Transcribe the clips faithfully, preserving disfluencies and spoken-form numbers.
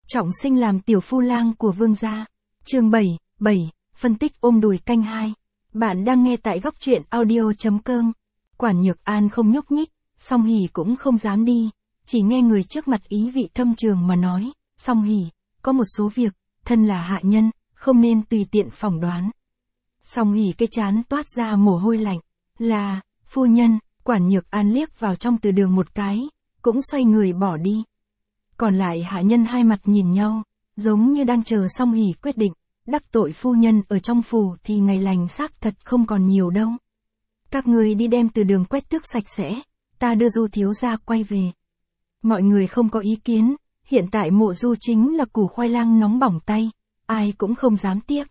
Trọng sinh làm tiểu phu lang của vương gia. Chương bảy, bảy, phân tích ôm đùi canh hai. Bạn đang nghe tại góc truyện audio.com. Quản Nhược An không nhúc nhích, Song Hỷ cũng không dám đi, chỉ nghe người trước mặt ý vị thâm trường mà nói, Song Hỷ, có một số việc, thân là hạ nhân, không nên tùy tiện phỏng đoán. Song Hỷ cái trán toát ra mồ hôi lạnh, là, phu nhân, Quản Nhược An liếc vào trong từ đường một cái, cũng xoay người bỏ đi. Còn lại hạ nhân hai mặt nhìn nhau, giống như đang chờ Song Hỷ quyết định, đắc tội phu nhân ở trong phủ thì ngày lành xác thật không còn nhiều đâu. Các người đi đem từ đường quét tước sạch sẽ, ta đưa Du thiếu gia quay về. Mọi người không có ý kiến, hiện tại Mộ Du chính là củ khoai lang nóng bỏng tay, ai cũng không dám tiếc.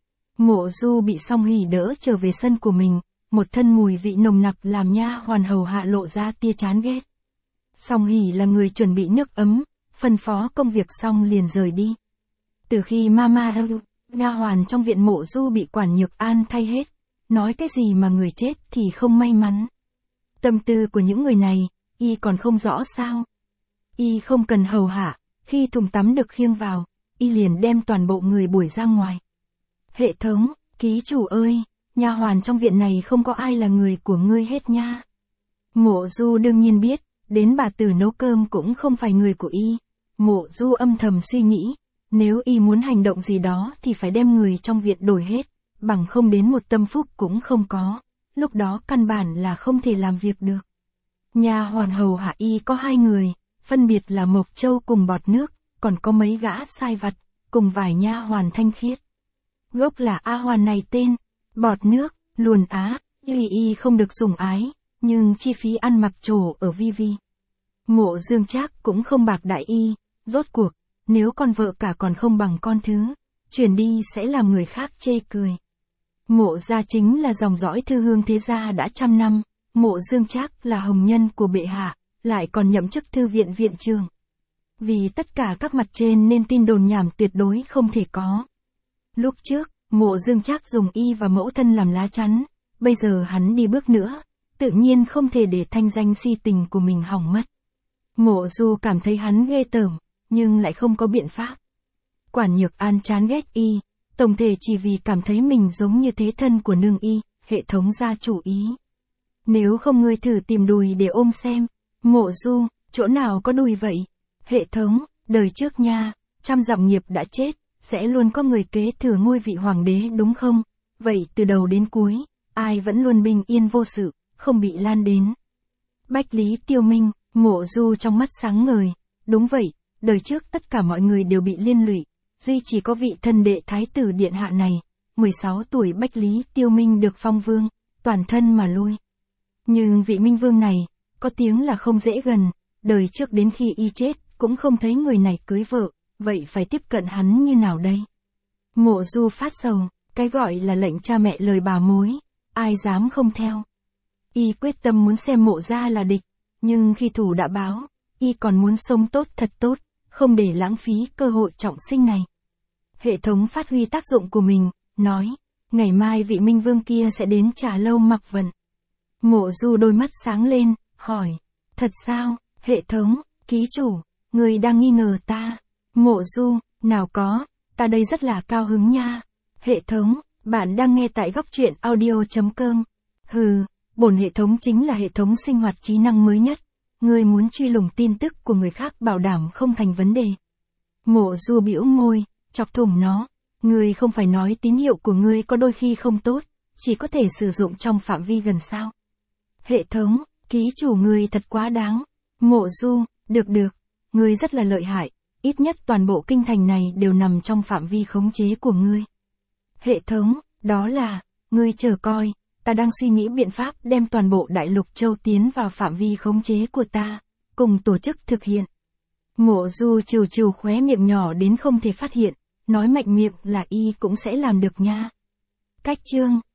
Mộ Du bị Song Hỷ đỡ trở về sân của mình, một thân mùi vị nồng nặc làm nha hoàn hầu hạ lộ ra tia chán ghét. Song Hỷ là người chuẩn bị nước ấm, phân phó công việc xong liền rời đi. Từ khi Mama Ru, nha hoàn trong viện Mộ Du bị Quản Nhược An thay hết, nói cái gì mà người chết thì không may mắn. Tâm tư của những người này, y còn không rõ sao. Y không cần hầu hạ, khi thùng tắm được khiêng vào, y liền đem toàn bộ người đuổi ra ngoài. Hệ thống, ký chủ ơi, nha hoàn trong viện này không có ai là người của ngươi hết nha. Mộ Du đương nhiên biết, đến bà tử nấu cơm cũng không phải người của y. Mộ Du âm thầm suy nghĩ, nếu y muốn hành động gì đó thì phải đem người trong viện đổi hết, bằng không đến một tâm phúc cũng không có, lúc đó căn bản là không thể làm việc được. Nha hoàn hầu hạ y có hai người, phân biệt là Mộc Châu cùng Bọt Nước, còn có mấy gã sai vặt, cùng vài nha hoàn thanh khiết. Gốc là A Hoàn này tên, Bọt Nước, Luồn Á, y y không được sủng ái, nhưng chi phí ăn mặc trổ ở vi vi. Mộ Dương Trác cũng không bạc đại y, rốt cuộc, nếu con vợ cả còn không bằng con thứ, chuyển đi sẽ làm người khác chê cười. Mộ gia chính là dòng dõi thư hương thế gia đã trăm năm, Mộ Dương Trác là hồng nhân của bệ hạ, lại còn nhậm chức thư viện viện trưởng. Vì tất cả các mặt trên nên tin đồn nhảm tuyệt đối không thể có. Lúc trước, Mộ Dương Trác dùng y và mẫu thân làm lá chắn, bây giờ hắn đi bước nữa, tự nhiên không thể để thanh danh si tình của mình hỏng mất. Mộ Du cảm thấy hắn ghê tởm, nhưng lại không có biện pháp. Quản Nhược An chán ghét y, tổng thể chỉ vì cảm thấy mình giống như thế thân của nương y, hệ thống ra chủ ý. Nếu không ngươi thử tìm đùi để ôm xem. Mộ Du, chỗ nào có đùi vậy? Hệ thống, đời trước nha, trăm dặm nghiệp đã chết, sẽ luôn có người kế thừa ngôi vị hoàng đế đúng không? Vậy từ đầu đến cuối, ai vẫn luôn bình yên vô sự, không bị lan đến. Bách Lý Tiêu Minh, Mộ Du trong mắt sáng ngời, đúng vậy, đời trước tất cả mọi người đều bị liên lụy, duy chỉ có vị thân đệ thái tử điện hạ này, mười sáu tuổi Bách Lý Tiêu Minh được phong vương, toàn thân mà lui. Nhưng vị minh vương này, có tiếng là không dễ gần, đời trước đến khi y chết, cũng không thấy người này cưới vợ, vậy phải tiếp cận hắn như nào đây? Mộ Du phát sầu, cái gọi là lệnh cha mẹ lời bà mối, ai dám không theo. Y quyết tâm muốn xem Mộ gia là địch, nhưng khi thủ đã báo, y còn muốn sống tốt thật tốt, không để lãng phí cơ hội trọng sinh này. Hệ thống phát huy tác dụng của mình, nói, ngày mai vị minh vương kia sẽ đến Trà Lâu mặc vận. Mộ Du đôi mắt sáng lên, hỏi, thật sao, hệ thống, ký chủ, người đang nghi ngờ ta. Mộ Du, nào có, ta đây rất là cao hứng nha. Hệ thống, bạn đang nghe tại góc truyện audio.com. Hừ, bổn hệ thống chính là hệ thống sinh hoạt trí năng mới nhất. Ngươi muốn truy lùng tin tức của người khác bảo đảm không thành vấn đề. Mộ Du bĩu môi, chọc thủng nó. Ngươi không phải nói tín hiệu của ngươi có đôi khi không tốt, chỉ có thể sử dụng trong phạm vi gần sao. Hệ thống, ký chủ ngươi thật quá đáng. Mộ Du, được được, ngươi rất là lợi hại, ít nhất toàn bộ kinh thành này đều nằm trong phạm vi khống chế của ngươi. Hệ thống, đó là, ngươi chờ coi, ta đang suy nghĩ biện pháp đem toàn bộ đại lục châu tiến vào phạm vi khống chế của ta, cùng tổ chức thực hiện. Mộ Du trừ trừ khóe miệng nhỏ đến không thể phát hiện, nói mạnh miệng là y cũng sẽ làm được nha. Cách chương